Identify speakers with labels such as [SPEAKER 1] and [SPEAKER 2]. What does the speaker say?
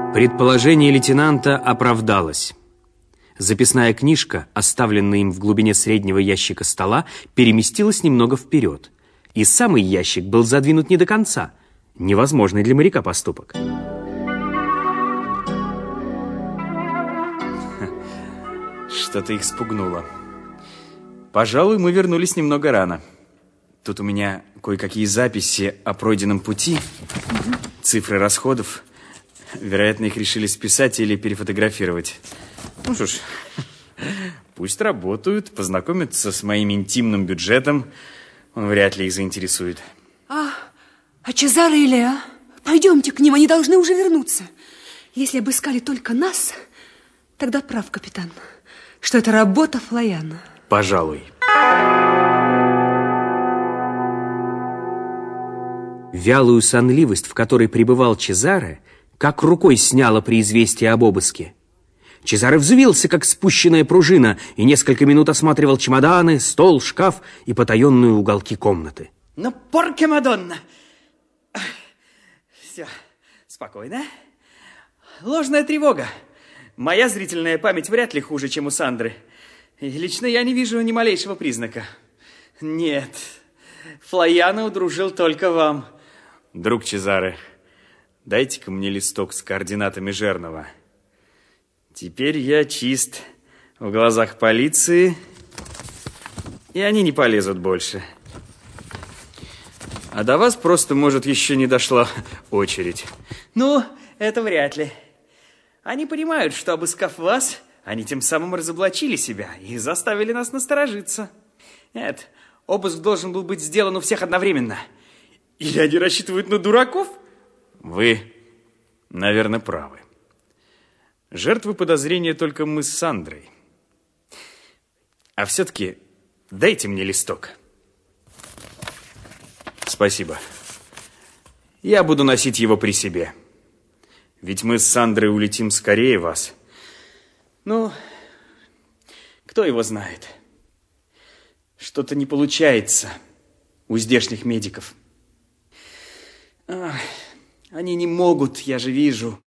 [SPEAKER 1] Предположение лейтенанта оправдалось. Записная книжка, оставленная им в глубине среднего ящика стола, переместилась немного вперед. И самый ящик был задвинут не до конца. Невозможный для моряка поступок. Что-то их спугнуло. Пожалуй, мы вернулись немного рано. Тут у меня кое-какие записи о пройденном пути, цифры расходов. Вероятно, их решили списать или перефотографировать. Ну что ж, пусть работают, познакомятся с моим интимным бюджетом. Он вряд ли их заинтересует.
[SPEAKER 2] А Чезаро и Лео? Пойдемте к ним, они должны уже вернуться. Если обыскали только нас, тогда прав капитан, что это работа Флояна.
[SPEAKER 1] Пожалуй. Вялую сонливость, в которой пребывал Чезаро, как рукой сняло при известии об обыске. Чезаро взвился, как спущенная пружина, и несколько минут осматривал чемоданы, стол, шкаф и потаенные уголки комнаты.
[SPEAKER 3] Ну, порка Мадонна! Все, спокойно. Ложная тревога. Моя зрительная память вряд ли хуже, чем у Сандры. И лично я не вижу ни малейшего признака. Нет, Флояна удружил только вам.
[SPEAKER 1] Друг Чезаро, дайте-ка мне листок с координатами Жернова. Теперь я чист в глазах полиции, и они не полезут больше. А до вас просто, может, еще не дошла очередь.
[SPEAKER 3] Ну, это вряд ли. Они понимают, что, обыскав вас, они тем самым разоблачили себя и заставили нас насторожиться. Нет, обыск должен был быть сделан у всех одновременно. Или они рассчитывают на дураков?
[SPEAKER 1] Вы, наверное, правы. Жертвы подозрения только мы с Сандрой. А все-таки дайте мне листок. Спасибо. Я буду носить его при себе. Ведь мы с Сандрой улетим скорее вас.
[SPEAKER 3] Ну, кто его знает? Что-то не получается у здешних медиков. Они не могут, я же вижу.